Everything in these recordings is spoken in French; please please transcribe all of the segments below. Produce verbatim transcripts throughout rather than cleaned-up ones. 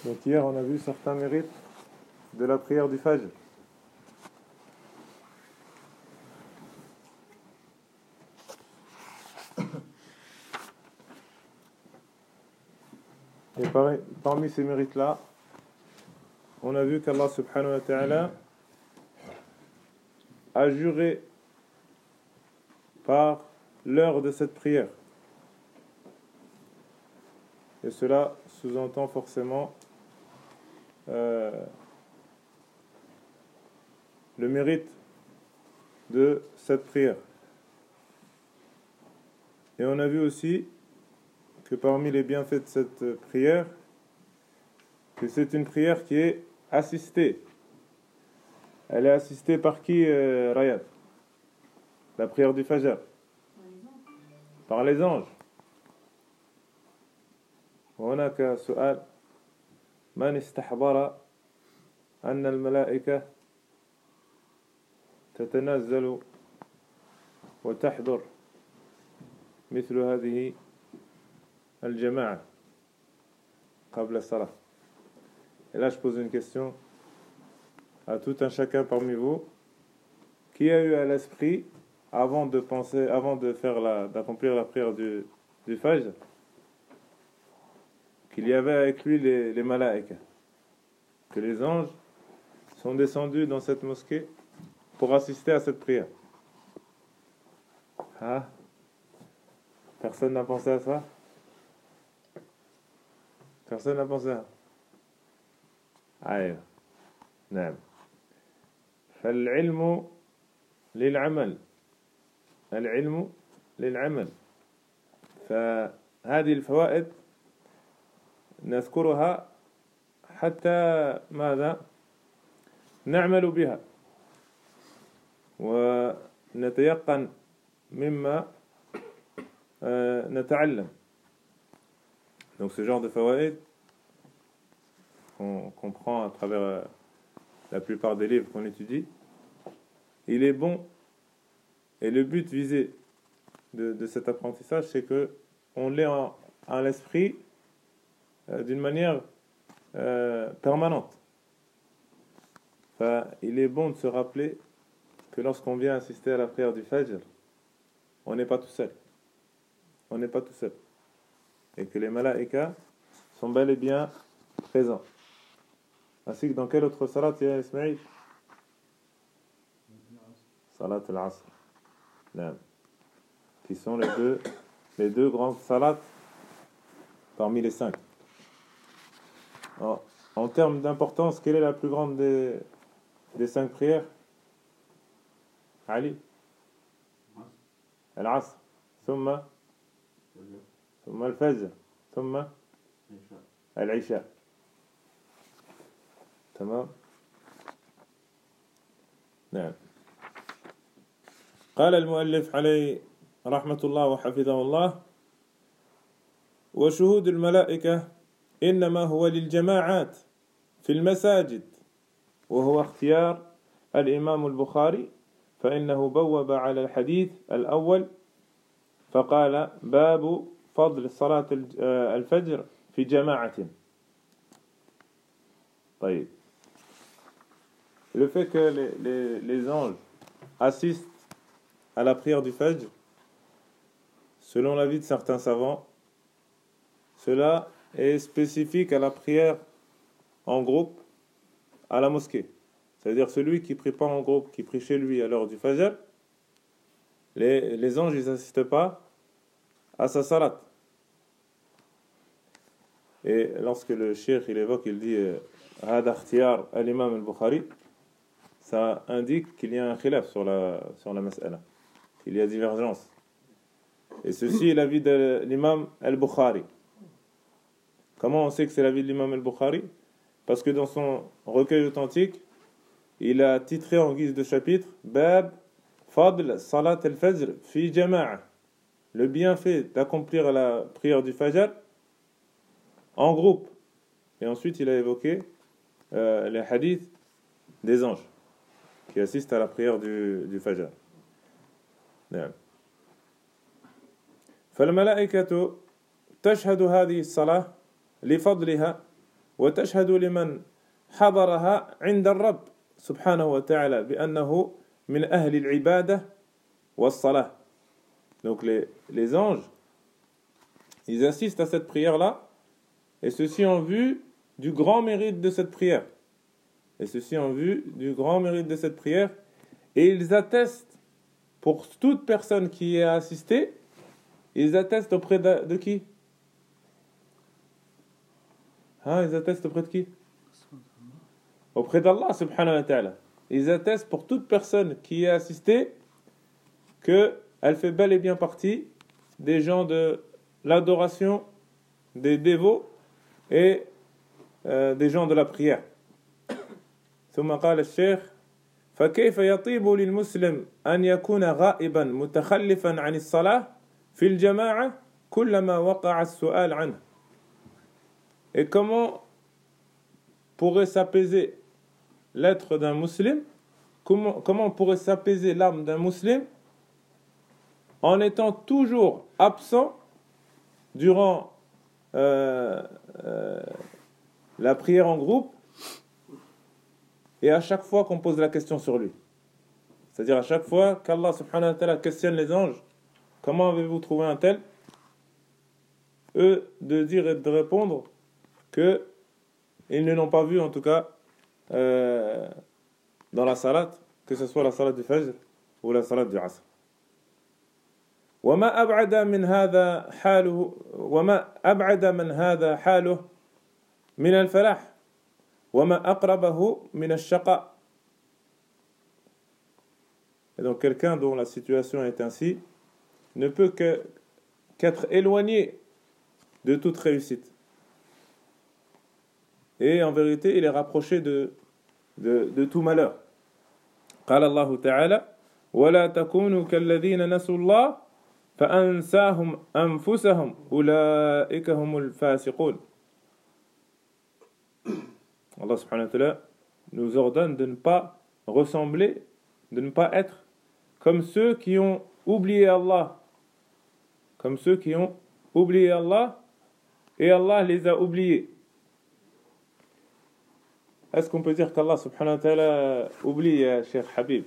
Donc hier on a vu certains mérites de la prière du Fajr. Et par- parmi ces mérites-là, on a vu qu'Allah subhanahu wa ta'ala a juré par l'heure de cette prière. Et cela sous-entend forcément euh, le mérite de cette prière. Et on a vu aussi que parmi les bienfaits de cette prière, que c'est une prière qui est assistée. Elle est assistée par qui, euh, Rayad? La prière du Fajr. Par les anges. وهناك سؤال من استحضر أن الملائكة تتنزل وتحضر مثل هذه الجماعة قبل الصلاة. Et là je pose une question à tout un chacun parmi vous qui a eu à l'esprit avant de penser, avant de faire la, d'accomplir la prière du, du Fajr, qu'il y avait avec lui les, les malaïkas, que les anges sont descendus dans cette mosquée pour assister à cette prière. Ah, personne n'a pensé à ça? Personne n'a pensé à ça? أيوة نعم. فالعلم للعمل العلم للعمل فهذه الفوائد نذكرها حتى ماذا نعمل بها ونتيقن مما نتعلم. Donc ce genre de fawaïd qu'on qu'on prend à travers la plupart des livres qu'on étudie, il est bon, et le but visé de, de cet apprentissage, c'est que on l'ait en, en l'esprit euh, d'une manière euh, permanente. Enfin, il est bon de se rappeler que lorsqu'on vient assister à la prière du Fajr, on n'est pas tout seul. On n'est pas tout seul. Et que les malaïkas sont bel et bien présents. Ainsi que dans quelle autre salat il y a, Ismaïl? Salat al-Asr. Qui sont les deux, les deux grandes salats parmi les cinq. En, en termes d'importance, quelle est la plus grande des, des cinq prières? Ali? Al-Asr. Thumma? Thumma al-Fajr. Thumma? Al-Isha. تمام. نعم. قال المؤلف عليه رحمة الله وحفظه الله: وشهود الملائكة إنما هو للجماعات في المساجد، وهو اختيار الإمام البخاري، فإنه بوب على الحديث الأول فقال: باب فضل صلاة الفجر في جماعة. طيب. Le fait que les, les, les anges assistent à la prière du Fajr, selon l'avis de certains savants, cela est spécifique à la prière en groupe à la mosquée. C'est-à-dire celui qui prie pas en groupe, qui prie chez lui à l'heure du Fajr, les, les anges ils n'assistent pas à sa salat. Et lorsque le cheikh il évoque, il dit هذا اختيار الإمام البخاري, ça indique qu'il y a un khilaf sur la, sur la mas'ala, qu'il y a divergence. Et ceci est l'avis de l'imam al-Bukhari. Comment on sait que c'est l'avis de l'imam al-Bukhari? Parce que dans son recueil authentique, il a titré en guise de chapitre Bab Fadl Salat al-Fajr fi Jama'a, le bienfait d'accomplir la prière du Fajr en groupe. Et ensuite il a évoqué euh, les hadiths des anges qui assistent à la prière du, du Fajr. نعم. فالملائكة تشهد هذه الصلاة لفضلها وتشهد لمن حضرها عند الرب سبحانه وتعالى بأنه من أهل العبادة والصلاة. Donc les, les anges, ils assistent à cette prière-là, et ceci en vue du grand mérite de cette prière. Et ceci en vue du grand mérite de cette prière. Et ils attestent, pour toute personne qui y a assisté, ils attestent auprès de, de qui? Hein, ils attestent auprès de qui? Auprès d'Allah subhanahu wa ta'ala. Ils attestent pour toute personne qui y a assisté qu'elle fait bel et bien partie des gens de l'adoration, des dévots et euh, des gens de la prière. ثم قال الشيخ فكيف يطيب للمسلم أن يكون غائبا متخلفا عن الصلاة في الجماعة كلما وقع السؤال عنه. Et comment pourrait s'apaiser l'être d'un musulman, comment, comment pourrait s'apaiser l'âme d'un musulman en étant toujours absent durant euh, euh, la prière en groupe et à chaque fois qu'on pose la question sur lui. C'est-à-dire à chaque fois qu'Allah subhanahu wa ta'ala questionne les anges, comment avez-vous trouvé un tel? Eux de dire et de répondre que ils ne l'ont pas vu en tout cas euh, dans la salat, que ce soit la salat du Fajr ou la salat du Asr. وما أبعد من هذا حاله وما أبعد من هذا حاله من الفلاح وما أقربه من الشقاء. Et donc quelqu'un dont la situation est ainsi ne peut que, qu'être éloigné de toute réussite. Et en vérité, il est rapproché de, de, de tout malheur. قال الله تعالى ولا تكونوا كالذين نسوا الله فأنساهم أنفسهم أولئك هم الفاسقون. Allah subhanahu wa ta'ala nous ordonne de ne pas ressembler, de ne pas être comme ceux qui ont oublié Allah, comme ceux qui ont oublié Allah et Allah les a oubliés. Est-ce qu'on peut dire qu'Allah subhanahu wa ta'ala oublie, Cheikh Habib?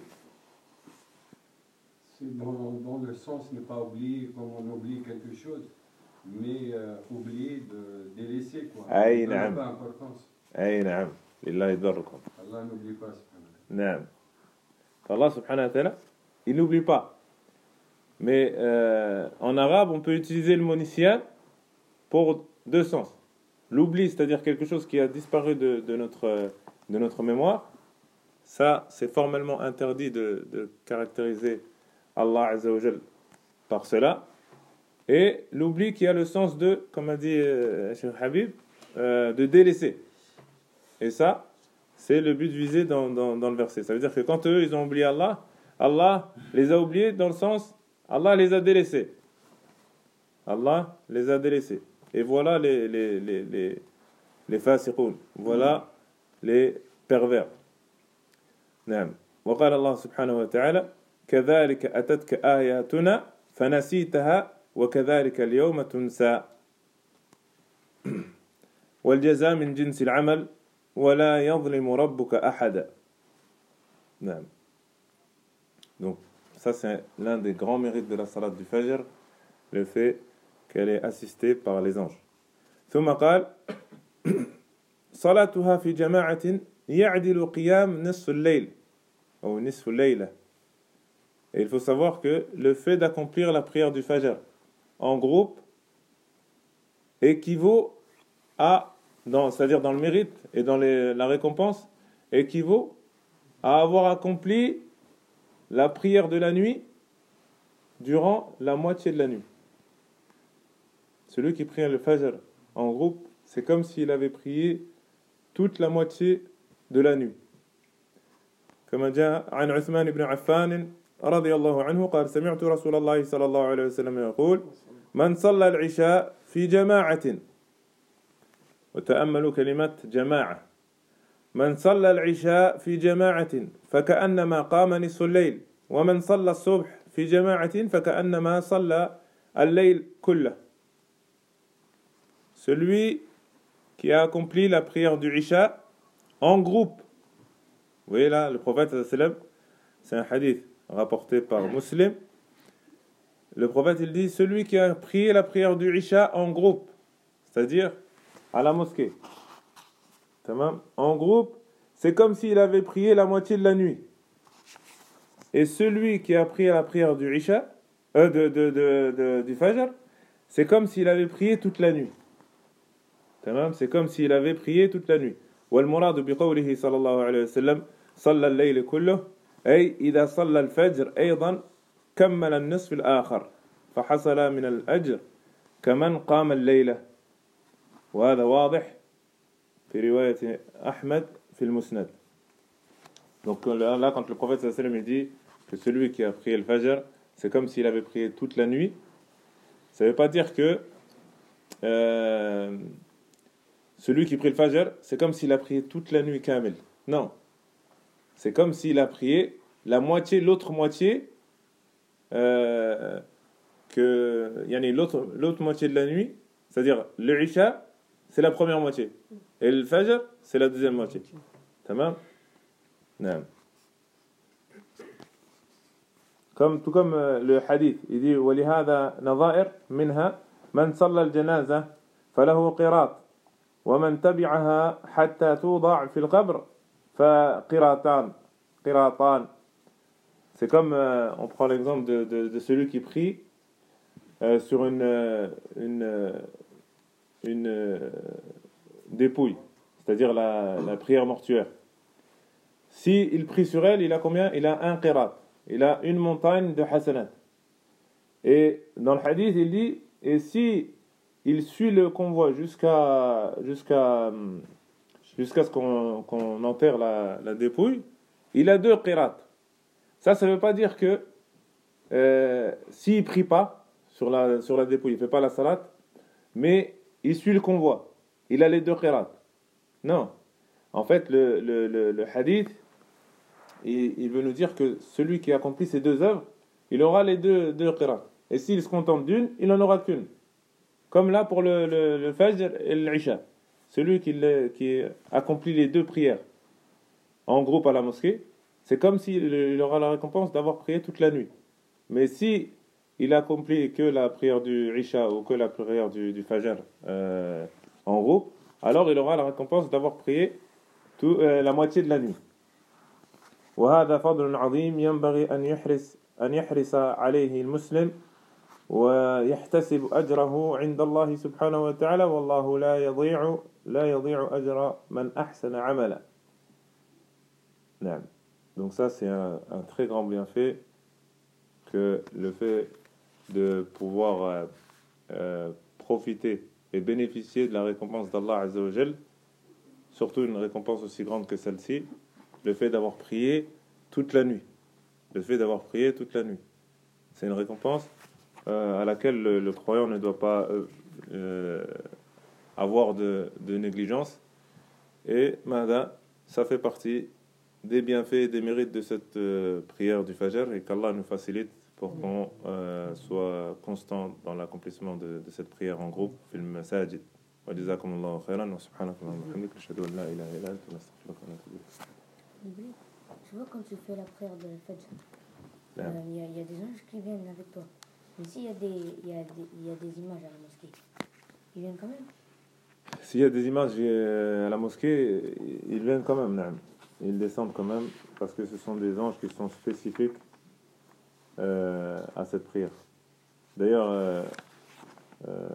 C'est dans, dans le sens ne pas oublier comme on oublie quelque chose, mais euh, oublier de délaisser quoi. Aïe, ne donne pas importance. Aïe, naam. Lillahi darrukum. Allah n'oublie pas. Naam. Allah subhanahu wa ta'ala, il n'oublie pas. Mais euh, en arabe, on peut utiliser le mot nisyan pour deux sens. L'oubli, c'est-à-dire quelque chose qui a disparu de, de, notre, de notre mémoire, ça, c'est formellement interdit de, de caractériser Allah Azza wa Jal par cela. Et l'oubli qui a le sens de, comme a dit euh, Cheikh Habib, euh, de délaisser. Et ça, c'est le but visé dans, dans, dans le verset. Ça veut dire que quand eux, ils ont oublié Allah, Allah les a oubliés dans le sens, Allah les a délaissés. Allah les a délaissés. Et voilà les, les, les, les, les fasiqoun. Voilà les pervers. نعم. وقال الله سبحانه وتعالى كذلك أتتك آياتنا فنسيتها وكذلك اليوم تنسى والجزاء من جنس العمل ولا يظلم ربك أحدا. نعم. Donc ça c'est l'un des grands mérites de la salat du Fajr, le fait qu'elle est assistée par les anges. ثم قال صلاتها في جماعة يعدل قيام نصف الليل ou نصف الليلة. Et il faut savoir que le fait d'accomplir la prière du Fajr en groupe équivaut à, dans, c'est-à-dire dans le mérite et dans les, la récompense, équivaut à avoir accompli la prière de la nuit durant la moitié de la nuit. Celui qui prie le Fajr en groupe, c'est comme s'il avait prié toute la moitié de la nuit. كما جاء عن عثمان بن عفان رضي الله عنه قال سمعت رسول الله صلى الله عليه وسلم يقول من صلى العشاء في جماعة وتأملوا كلمة جماعة من صلى العشاء في جماعة فكأنما قام نصف الليل ومن صلى الصبح في جماعة فكأنما صلى الليل كله. Celui qui a accompli la prière du Isha en groupe. Vous voyez là, le prophète, c'est un hadith rapporté par Muslim. Le prophète, il dit, celui qui a prié la prière du Isha en groupe, c'est-à-dire à la mosquée, en groupe, c'est comme s'il avait prié la moitié de la nuit. Et celui qui a prié la prière du Isha, euh, de, de, de, de, du Fajr, c'est comme s'il avait prié toute la nuit. C'est comme s'il avait prié toute la nuit. والمراد بقوله صلى الله عليه وسلم صلى الليل كله أي إذا صلى الفجر أيضا كمل النصف الآخر فحصل من الأجر كمن قام الليلة وهذا واضح في رواية أحمد في المسند. Donc là, quand le prophète sallallahu alayhi wa sallam dit que celui qui a prié le Fajr, c'est comme s'il avait prié toute la nuit, ça ne veut pas dire que euh, celui qui prie le Fajr, c'est comme s'il a prié toute la nuit kamel. Non. C'est comme s'il a prié la moitié, l'autre moitié, euh, que, yani l'autre, l'autre moitié de la nuit, c'est-à-dire le Isha, c'est la première moitié. Et le Fajr, c'est la deuxième moitié. Tamam? Non. Comme, tout comme euh, le hadith, il dit وَلِهَذَا نَظَائِرْ مِنْهَا مَنْ صَلَّى الْجَنَازَةَ فَلَهُ قِرَاط وَمَنْ تَبِعَهَا حَتَّى تُوضَعْ فِي الْقَبْرِ فَقِرَاطَانِ قِرَاطَانِ. C'est comme, euh, on prend l'exemple de, de, de celui qui prie euh, sur une, euh, une, euh, une euh, dépouille, c'est-à-dire la, la prière mortuaire. Si il prie sur elle, il a combien? Il a un qirat. Il a une montagne de hasanat. Et dans le hadith, il dit, et si il suit le convoi jusqu'à jusqu'à jusqu'à ce qu'on, qu'on enterre la, la dépouille, il a deux qirats. Ça, ça ne veut pas dire que euh, s'il ne prie pas sur la, sur la dépouille, il ne fait pas la salat, mais il suit le convoi, il a les deux qirats. Non. En fait, le, le, le, le hadith, il, il veut nous dire que celui qui accomplit ces deux œuvres, il aura les deux, deux qirats. Et s'il se contente d'une, il n'en aura qu'une. Comme là pour le, le, le Fajr et l'Isha. Celui qui, le, qui accomplit les deux prières en groupe à la mosquée, c'est comme s'il aura la récompense d'avoir prié toute la nuit. Mais si il accomplit que la prière du Isha ou que la prière du, du Fajr euh, en groupe, alors il aura la récompense d'avoir prié tout, euh, la moitié de la nuit. وهذا فضل عظيم ينبغي أن يحرص أن يحرص عليه المسلم ويحتسب أجره عند الله سبحانه وتعالى والله لا يضيع لا يضيع أجر من أحسن عملا. نعم. Donc ça c'est un, un très grand bienfait que le fait de pouvoir euh, euh, profiter et bénéficier de la récompense d'Allah Azza wa Jal, surtout une récompense aussi grande que celle-ci, le fait d'avoir prié toute la nuit. Le fait d'avoir prié toute la nuit. C'est une récompense euh, à laquelle le, le croyant ne doit pas euh, euh, avoir de, de négligence. Et Mahda, ça fait partie des bienfaits et des mérites de cette euh, prière du Fajr, et qu'Allah nous facilite pour qu'on euh, soit constant dans l'accomplissement de, de cette prière en groupe. Fil masajid. Wa jazakumullahu khairan wa subhanaka wa bihamdika ashhadu an la ilaha illa anta astaghfiruka wa atubu ilayk. Tu vois, quand tu fais la prière de la Fajr, il Yeah. euh, y, a- y a des anges qui viennent avec toi. Mais s'il y, a des- y, a des- y a des images à la mosquée, ils viennent quand même. S'il y a des images euh, à la mosquée, ils viennent quand même, naam. Ils descendent quand même, parce que ce sont des anges qui sont spécifiques euh, à cette prière. D'ailleurs, euh, euh,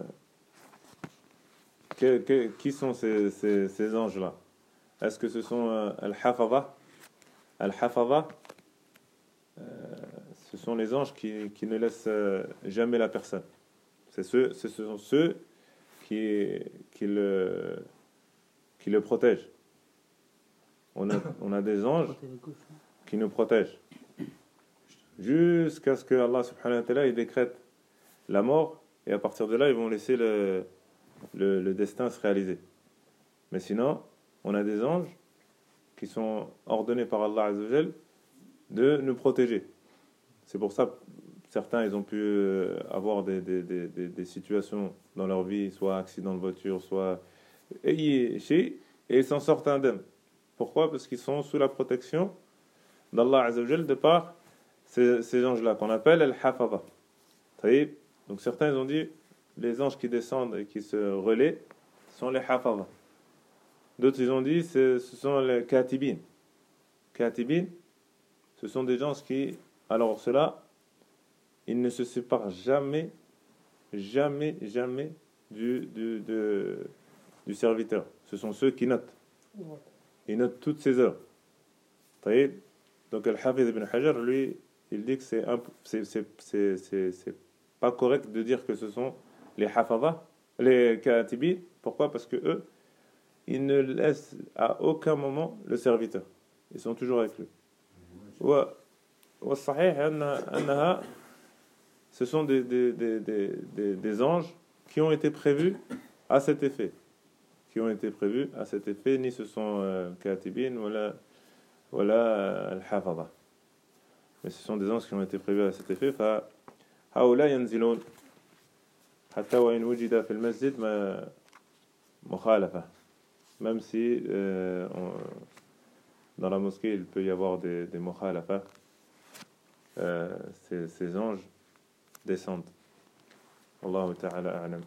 que- que- qui sont ces, ces, ces anges-là? Est-ce que ce sont euh, Al-Hafadha? Al-Hafadha, euh, ce sont les anges qui, qui ne laissent euh, jamais la personne. C'est ceux, ce sont ceux qui, qui, le, qui le protègent. On a, on a des anges qui nous protègent jusqu'à ce que Allah subhanahu wa ta'ala il décrète la mort, et à partir de là ils vont laisser le, le, le destin se réaliser. Mais sinon on a des anges qui sont ordonnés par Allah Azza wa Jal de nous protéger. C'est pour ça que certains ils ont pu avoir des, des, des, des, des situations dans leur vie, soit accident de voiture, soit أي شيء et ils s'en sortent indemnes. Pourquoi? Parce qu'ils sont sous la protection d'Allah Azza wa Jal de par ces, ces anges-là qu'on appelle al-Hafadha. Donc certains ont dit les anges qui descendent et qui se relaient sont les Hafadha. D'autres ils ont dit ce sont les Katibin. Katibin, ce sont des gens qui, alors ceux-là, ils ne se séparent jamais, jamais, jamais du, du, de, du serviteur. Ce sont ceux qui notent. Ils notent toutes ses œuvres. Donc Al-Hafidh ibn Hajar, lui, il dit que c'est, un, c'est, c'est, c'est, c'est, c'est pas correct de dire que ce sont les Hafadha, les Katibin. Pourquoi? Parce que eux, ils ne laissent à aucun moment le serviteur. Ils sont toujours avec lui. والصحيح أن أنها ce sont des, des, des, des, des, des anges qui ont été prévus à cet effet. Qui ont été prévus à cet effet, ni ce sont Katibin ou Al-Hafadha. Mais ce sont des anges qui ont été prévus à cet effet. فهؤلاء ينزلون حتى وإن وجد في المسجد مخالفة. Même si euh, on, dans la mosquée il peut y avoir des, des mukhalafa, euh, ces, ces anges descendent. Allahu ta'ala a'lam.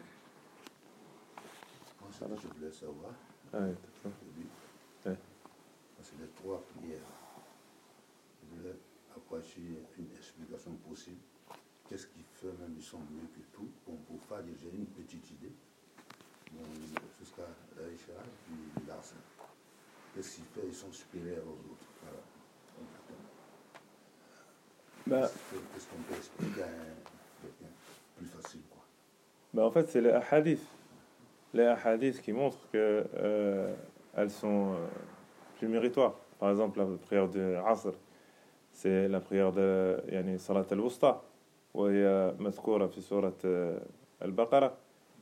Moi, ce que je voulais savoir, ah, oui, c'est ouais. les trois prières. Je voulais approcher une explication possible. Qu'est-ce qui fait même ils sont mieux que tout? Bon, pour faire, j'ai une petite idée. Bon, jusqu'à l'Aïcha, puis l'Arsen. Qu'est-ce qui fait ils sont supérieurs aux autres? Voilà. Bah, Qu'est-ce qu'on peut expliquer à quelqu'un plus facile, quoi? Bah en fait, c'est les hadiths. Les hadiths qui montrent que euh, elles sont euh, plus méritoires. Par exemple, la prière de Asr, c'est la prière de yani, Salat al-Wusta, وهي مذكورة في سورة البقرة.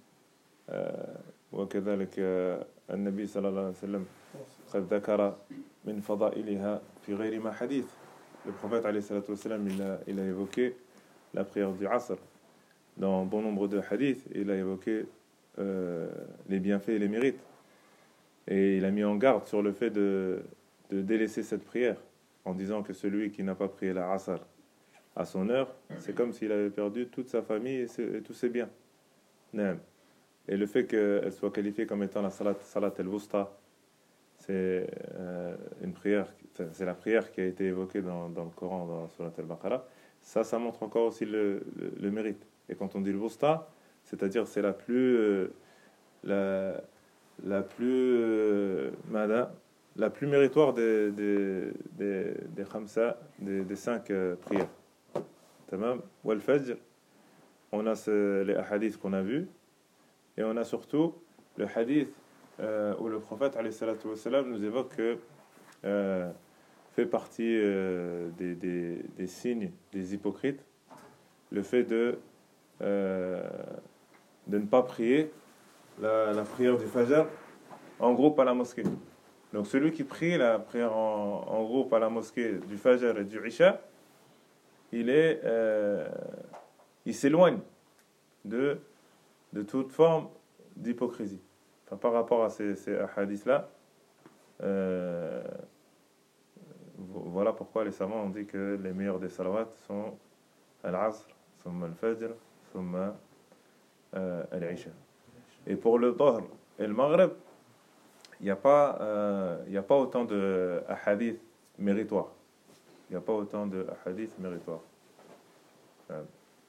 وكذلك النبي صلى الله عليه وسلم قد ذكر من فضائلها في غير ما حديث. Le prophète alayhi salatu wassalam, il a, il a évoqué la prière du Asr dans bon nombre de hadiths. Il a évoqué euh, les bienfaits et les mérites. Et il a mis en garde sur le fait de, de délaisser cette prière en disant que celui qui n'a pas prié la Asr à son heure, c'est comme s'il avait perdu toute sa famille et, ses, et tous ses biens. Et le fait qu'elle soit qualifiée comme étant la salat, salat al-wusta, c'est euh, une prière, c'est la prière qui a été évoquée dans, dans le Coran, dans Surat al-Baqarah. Ça, ça montre encore aussi le, le, le mérite. Et quand on dit le wusta, c'est-à-dire c'est la plus, euh, la, la plus, euh, mada, la plus méritoire des des des des khamsa, des, des cinq euh, prières. Tamam. Wal fajr, on a ce, les hadiths qu'on a vus, et on a surtout le hadith euh, où le prophète alayhi salatu wassalam nous évoque que euh, fait partie euh, des, des, des signes des hypocrites le fait de euh, de ne pas prier la, la prière du fajr en groupe à la mosquée. Donc celui qui prie la prière en, en groupe à la mosquée du fajr et du isha, il est euh, il s'éloigne de de toute forme d'hypocrisie. Enfin, par rapport à ces, ces hadiths-là, euh, voilà pourquoi les savants ont dit que les meilleurs des salawats sont al-asr, thumma al-fajr, thumma euh, al-isha. Et pour le dhahr et le maghrib, il n'y a pas euh, il y a pas autant de hadiths méritoires. Il n'y a pas autant de hadiths méritoires. Euh.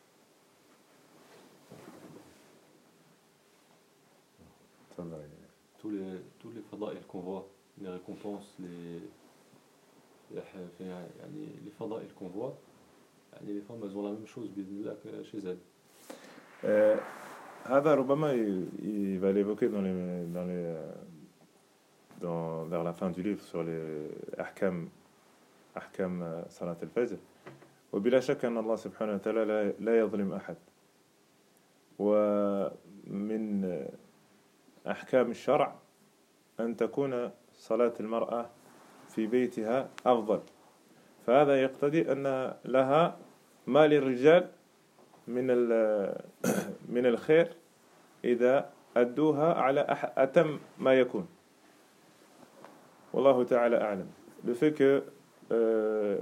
Tous les, tous les fada'il qu'on voit, les récompenses, les, les, les fada'il qu'on voit, les femmes elles ont la même chose que chez elles. Euh, هذا ربما il va l'évoquer dans les dans les dans vers la fin du livre sur les ahkam ahkam salat al-fajr. وبلا شك أن الله سبحانه وتعالى لا لا يظلم أحد. ومن أحكام الشرع أن تكون صلاة المرأة في بيتها أفضل. فهذا يقتضي أن لها ما للرجال من من الخير إذا أدوها على أح- أتم ما يكون. والله تعالى أعلم. Le fait que euh,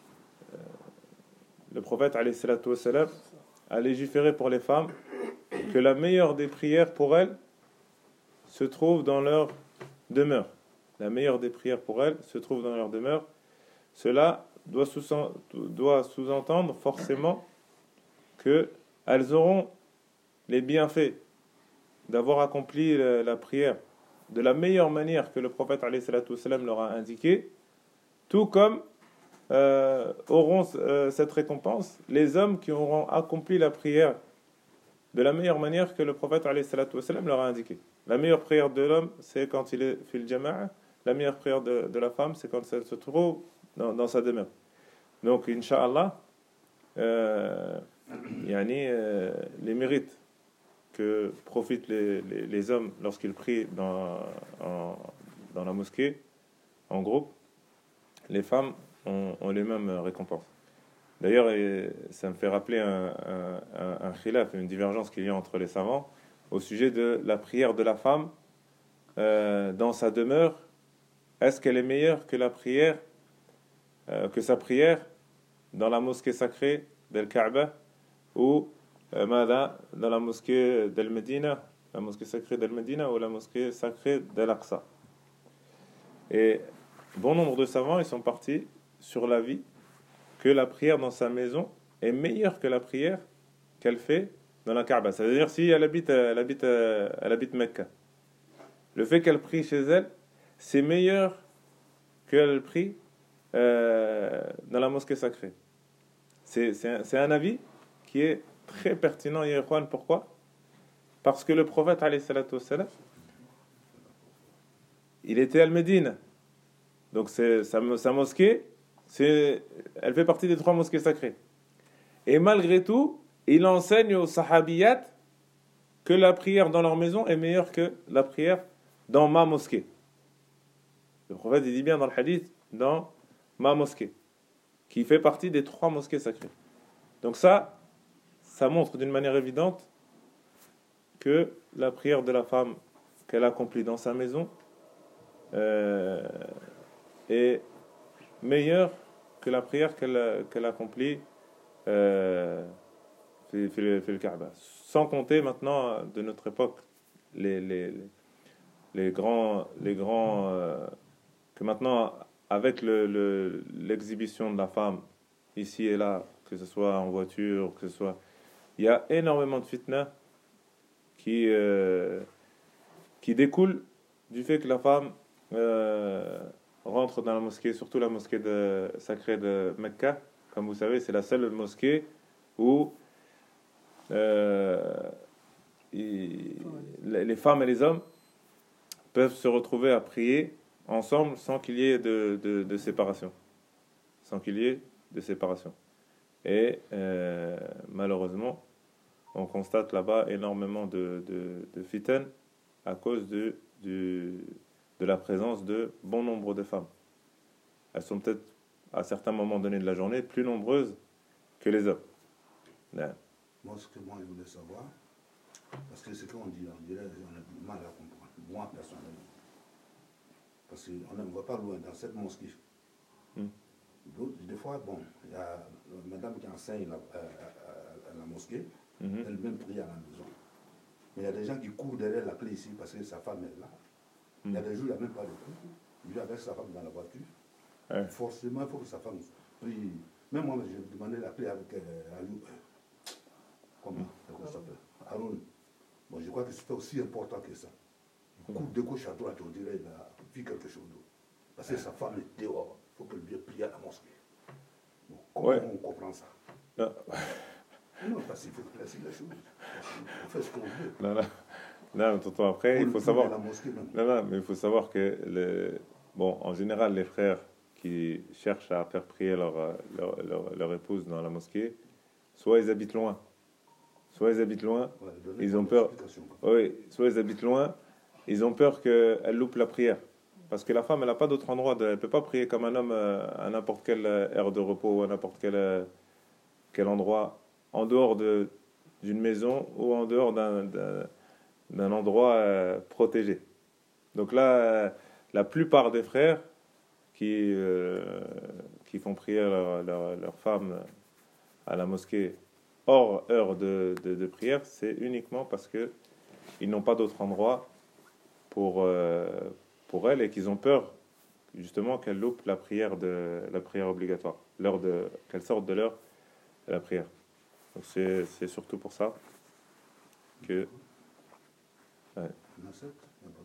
le prophète alayhi salatu wassalam a légiféré pour les femmes que la meilleure des prières pour elles se trouve dans leur demeure. La meilleure des prières pour elles se trouve dans leur demeure. Cela doit sous- doit sous-entendre forcément qu'elles auront les bienfaits d'avoir accompli la, la prière de la meilleure manière que le prophète alayhi salatu wassalam leur a indiqué, tout comme euh, auront euh, cette récompense les hommes qui auront accompli la prière de la meilleure manière que le prophète alayhi salatu wassalam leur a indiqué. La meilleure prière de l'homme, c'est quand il est fil jama'a. La meilleure prière de, de la femme, c'est quand elle se trouve dans, dans sa demeure. Donc, Inch'Allah, euh, yani, euh, les mérites que profitent les, les, les hommes lorsqu'ils prient dans, en, dans la mosquée, en groupe, les femmes ont, ont les mêmes récompenses. D'ailleurs, ça me fait rappeler un, un, un, un khilaf, une divergence qu'il y a entre les savants au sujet de la prière de la femme euh, dans sa demeure. Est-ce qu'elle est meilleure que la prière, euh, que sa prière dans la mosquée sacrée d'Al-Kaaba ou euh, dans la mosquée d'Al-Medina, la mosquée sacrée d'Al-Medina ou la mosquée sacrée d'Al-Aqsa? Et bon nombre de savants ils sont partis sur l'avis que la prière dans sa maison est meilleure que la prière qu'elle fait dans la Kaaba. C'est-à-dire si elle habite, elle habite, elle habite Mecca, le fait qu'elle prie chez elle, c'est meilleur qu'elle prie euh, dans la mosquée sacrée. C'est, c'est, un, c'est un avis qui est très pertinent, ya ikhwan. Pourquoi? Parce que le prophète, alayhi salatu wassalam, il était à Al-Médine. Donc c'est, sa, sa mosquée, c'est, elle fait partie des trois mosquées sacrées. Et malgré tout, il enseigne aux sahabiyat que la prière dans leur maison est meilleure que la prière dans ma mosquée. Le prophète il dit bien dans le hadith, dans ma mosquée, qui fait partie des trois mosquées sacrées. Donc ça, ça montre d'une manière évidente que la prière de la femme qu'elle accomplit dans sa maison euh, est meilleure que la prière qu'elle, qu'elle accomplit euh, fait, fait, fait le Kaaba. Sans compter maintenant de notre époque les, les, les grands, les grands euh, que maintenant avec le, le, l'exhibition de la femme ici et là, que ce soit en voiture, que ce soit, il y a énormément de fitna qui euh, qui découle du fait que la femme euh, rentre dans la mosquée, surtout la mosquée de, sacrée de Mecca. Comme vous savez, c'est la seule mosquée où euh, il, les femmes et les hommes peuvent se retrouver à prier ensemble sans qu'il y ait de, de, de séparation. Sans qu'il y ait de séparation. Et euh, malheureusement, on constate là-bas énormément de, de, de fitan à cause de, de, de la présence de bon nombre de femmes. Elles sont peut-être, à certains moments donnés de la journée, plus nombreuses que les hommes. Ouais. Moi, ce que moi, je voulais savoir, parce que ce qu'on dit, on dirait on a du mal à comprendre, moi personnellement. Parce qu'on ne va pas loin dans cette mosquée. Mm. Des fois, bon, il y a madame qui enseigne la, à, à, à la mosquée, mm-hmm. Elle-même prie à la maison. Mais il y a des gens qui courent derrière la clé ici parce que sa femme est là. Mm. Il y a des jours, il n'y a même pas de couple. Il vit avec sa femme dans la voiture. Ouais. Forcément, il faut que sa femme prie. Même moi, j'ai demandé la clé avec euh, Alou. Euh, comment mm. ça s'appelle Haroun. Bon, je crois que c'est aussi important que ça. Mm. Coupe de gauche à droite, on dirait qu'il a vu quelque chose d'autre. Parce que sa femme est dehors. Il faut qu'elle vienne prier à la mosquée. Bon, comment ouais. on comprend ça? Non. Non, parce qu'il faut placer la chose. On fait ce qu'on veut. Non, non. Non, mais tonton, après, il faut savoir. Mosquée, non, non, mais il faut savoir que, le... bon, en général, les frères qui cherchent à faire prier leur, leur, leur, leur épouse dans la mosquée, soit ils habitent loin. Soit ils habitent loin, ouais, ils ont peur. Oui, soit ils habitent loin, ils ont peur qu'elle loupe la prière. Parce que la femme, elle n'a pas d'autre endroit. De... Elle ne peut pas prier comme un homme à n'importe quelle aire de repos ou à n'importe quel, quel endroit, en dehors de, d'une maison ou en dehors d'un, d'un, d'un endroit euh, protégé. Donc là, euh, la plupart des frères qui, euh, qui font prier leurs leur, leur femmes à la mosquée hors heure de, de, de prière, c'est uniquement parce que ils n'ont pas d'autre endroit pour, euh, pour elles et qu'ils ont peur justement qu'elles loupent la prière, de, la prière obligatoire, l'heure de, qu'elles sortent de l'heure de la prière. Donc c'est, c'est surtout pour ça que... Ouais. Non, c'est, il n'y a pas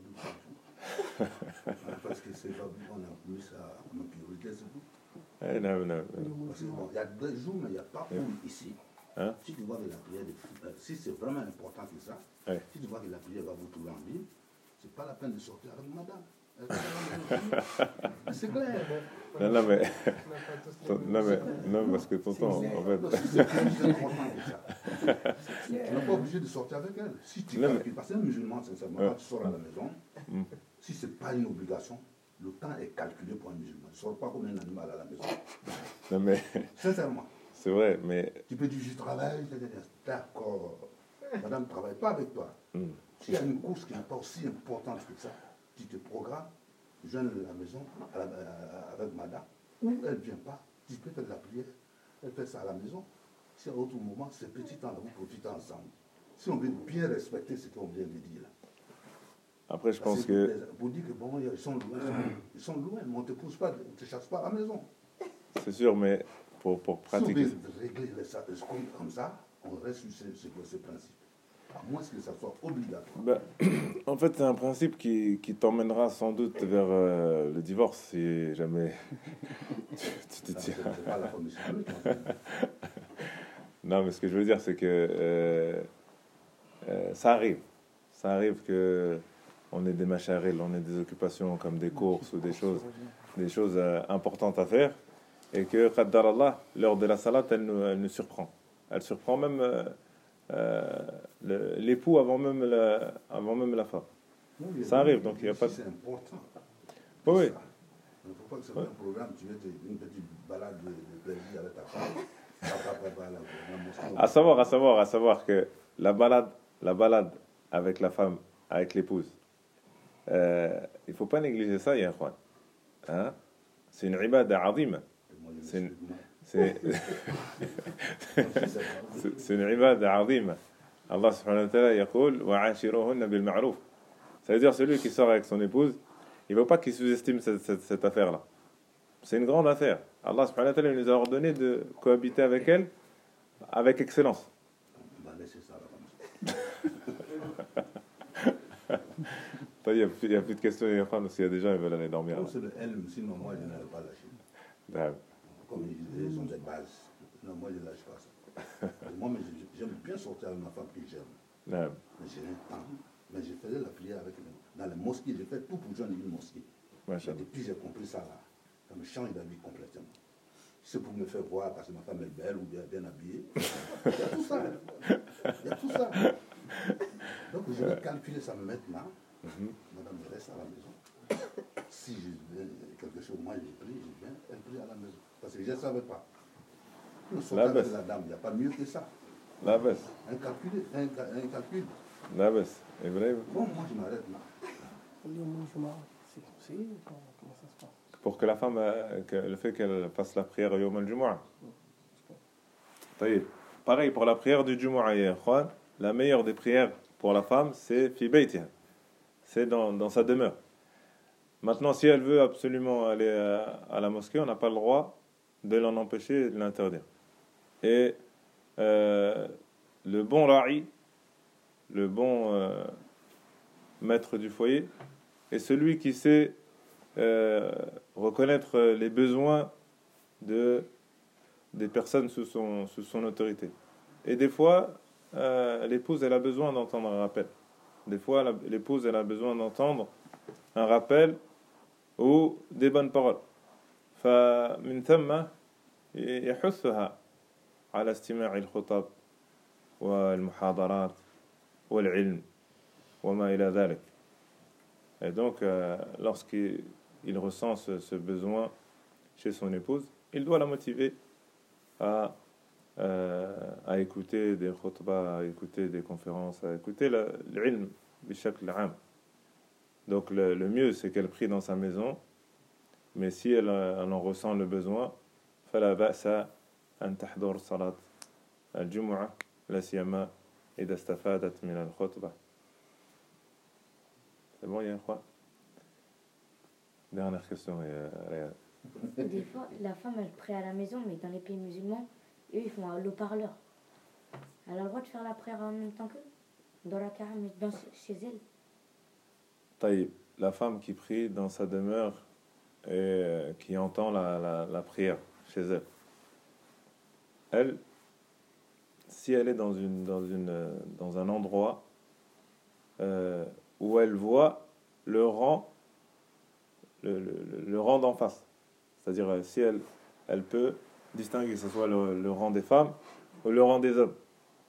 de solution. Parce que c'est pas on a mis ça en priorité, c'est tout. Eh, non, non, non. Parce que bon, il y a deux jours, mais il n'y a pas Ouais. comme ici. Hein? Si tu vois que la prière, de- euh, si c'est vraiment important que ça, Ouais. si tu vois que la prière va vous trouver en ville, c'est pas la peine de sortir avec madame. Elle va à la maison. Mais c'est clair. Non, non, mais... non, mais... Non, parce que tonton, en Non, fait... si c'est plus important que ça, tu n'es pas obligé de sortir avec elle. Si tu Non, mais- calcules, parce que un musulman, sincèrement, Ouais. quand tu sors à la maison, Mm. si ce n'est pas une obligation, le temps est calculé pour un musulman. Tu ne sors pas comme un animal à la maison. Non, mais... Sincèrement. C'est vrai, mais... Tu peux dire, je travaille, d'accord. Madame ne travaille pas avec toi. Mm. S'il y a une course qui n'est pas aussi importante que ça, tu te programmes, je viens de la maison à la- à- avec madame, ou elle ne vient pas, tu peux faire de la prière, elle fait ça à la maison. Si à un autre moment, ces petits temps-là, vous profitez ensemble. Si on veut bien respecter ce qu'on vient de dire là. Après, je Parce pense que... Pour dire que bon, ils sont loin, ils sont loin, mais on ne te pousse pas, on ne te chasse pas à la maison. C'est sûr, mais pour, pour Si on pratiquer... veut régler les ça- les comptes comme ça, on reste sur ce, ce, ce principe. À moins que ça soit obligatoire. Ben, en fait, c'est un principe qui, qui t'emmènera sans doute vers euh, le divorce si jamais tu, tu te C'est tiens. c'est pas la femme islamique. hein. Non, mais ce que je veux dire, c'est que euh, euh, ça arrive. Ça arrive que on ait des macharils, on ait des occupations comme des courses ou des choses, des choses euh, importantes à faire, et que, qaddar Allah, l'heure de la salat, elle nous, elle nous surprend. Elle surprend même euh, euh, le- l'époux avant même la, avant même la femme. Non, il y a Ça des- arrive, donc il y a si pas de- C'est important. Oui, oui. Ça. Il ne faut pas que ce soit Ouais. un programme, tu veux te- une petite balade de, de plaisir avec ta femme. Papa prépare la, la mosquée. À savoir, à savoir, à savoir que la balade, la balade avec la femme, avec l'épouse, euh, il faut pas négliger ça, ya ikhwan. Hein? C'est une ibada azima. Et moi, je c'est une- m'excuse, moi. C'est c'est- c'est une ibada azima. Allah subhanahu wa ta'ala yaqul wa 'ashiruhunna bil ma'ruf. Ça veut dire celui qui sort avec son épouse, il ne faut pas qu'il sous-estime cette, cette, cette affaire-là. C'est une grande affaire. Allah subhanahu wa ta'ala nous a ordonné de cohabiter avec elle avec excellence. On va laisser ça là comme ça. Il n'y a, plus- il y a plus de questions, il y a pas- s'il y a des gens qui veulent aller dormir. Comme c'est le L, sinon moi je n'allais pas lâcher. Là. Comme ils disaient, ils ont des bases. Non, moi je ne lâche pas ça. Et moi, mais je- j'aime bien sortir avec ma femme que j'aime. Là. Mais j'ai un temps. Mais je faisais la prière avec les- dans les mosquées. J'ai fait tout pour joindre une mosquée. Mais Machallah. depuis que j'ai compris ça là, ça me change la vie complètement. C'est pour me faire voir parce que ma femme est belle ou bien bien habillée. Il y a tout ça. Il y a tout ça. Donc je vais calculer ça maintenant. Mhm. Madame, je reste à la maison. Si je veux quelque chose, moi je prie, je viens, elle prie à la maison. Parce que je ne savais pas. Le La sortir avec baisse. la dame, il n'y a pas mieux que ça. La baisse. Un calcul, un, ca- un calcul. La baisse. Ibrahim, Bon, moi je m'arrête là. اليوم الجمعة c'est conseillé ou comment comment ça se passe? pour que la femme, euh, que le fait qu'elle fasse la prière au Yom al-Jumu'ah. طيب. Pareil pour la prière du Jumu'ah, ya ikhwan, la meilleure des prières pour la femme, c'est fi baytiha. C'est dans, dans sa demeure. Maintenant, si elle veut absolument aller à, à la mosquée, on n'a pas le droit de l'en empêcher et de l'interdire. Et euh, le bon ra'i, le bon euh, maître du foyer, est celui qui sait euh, reconnaître les besoins de, des personnes sous son, sous son autorité. Et des fois, euh, l'épouse, elle a besoin d'entendre un rappel. Des fois, la- l'épouse, elle a besoin d'entendre un rappel ou des bonnes paroles. فمن ثم يحثها على استماع الخطب والمحاضرات والعلم وما إلى ذلك. Et donc, euh, lorsqu'il il ressent ce, ce besoin chez son épouse, il doit la motiver à, euh, à écouter des khutbahs, à écouter des conférences, à écouter le- l'ilm بشكل عام. Donc le, le mieux c'est qu'elle prie dans sa maison, mais si elle, elle en ressent le besoin, فلا بأس أن تحضر صلاة الجمعة لا سيما إذا استفادت من الخطبة. C'est bon, il y a un quoi? Dernière question, Riyad. Des fois, la femme, elle prie à la maison, mais dans les pays musulmans, eux, ils font le parleur. Elle a le droit de faire la prière en même temps qu'eux, dans la cara, mais dans, chez elle. طيب, la femme qui prie dans sa demeure et qui entend la, la, la prière chez elle, elle, si elle est dans, une, dans, une, dans un endroit euh, où elle voit le rang, le, le, le rang d'en face, c'est-à-dire si elle, elle peut distinguer que ce soit le, le rang des femmes ou le rang des hommes.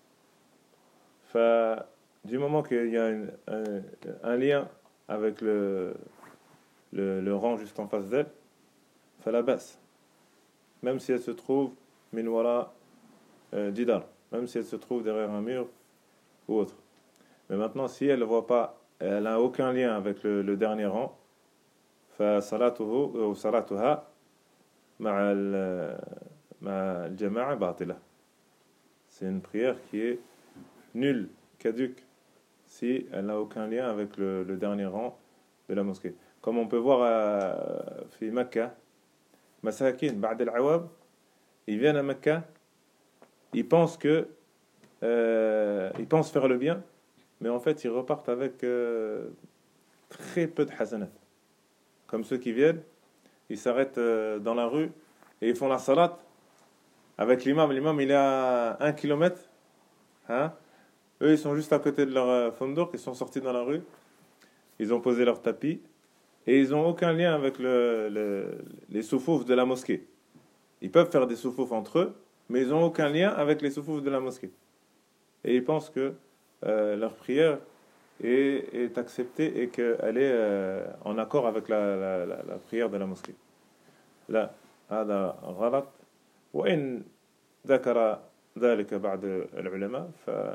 Fa, du moment qu'il y a une, un, un lien avec le, le, le rang juste en face d'elle, fa la basse, même si elle se trouve min wara jidar, même si elle se trouve derrière un mur ou autre. Mais maintenant, si elle ne voit pas, elle n'a aucun lien avec le, le dernier rang, fa salatuhu ou salatuha ma'a al-jama'a batila. C'est une prière qui est nulle, caduque, si elle n'a aucun lien avec le, le dernier rang de la mosquée. Comme on peut voir à fi Mecca, Masakin, ba'd al-awab, ils viennent à Mecca, ils pensent que euh, ils pensent faire le bien, mais en fait ils repartent avec euh, très peu de hasanat. Comme ceux qui viennent, ils s'arrêtent euh, dans la rue et ils font la salat avec l'imam. L'imam il est à un kilomètre, hein? Eux ils sont juste à côté de leur euh, fondouk, ils sont sortis dans la rue, ils ont posé leur tapis et ils n'ont aucun lien avec le, le, les soufoufs de la mosquée. Ils peuvent faire des soufoufs entre eux, mais ils n'ont aucun lien avec les soufoufs de la mosquée. Et ils pensent que euh, leur prière est, est acceptée et qu'elle est euh, en accord avec la, la, la, la prière de la mosquée. Là, هذا غلط. وإن ذكر ذلك بعض العلماء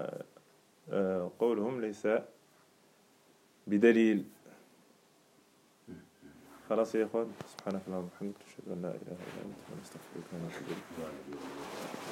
فقولهم ليس بدليل. خلاص يا إخوان، سبحانك اللهم وبحمدك، أشهد أن لا إله إلا أنت، نستغفرك ونتوب إليك.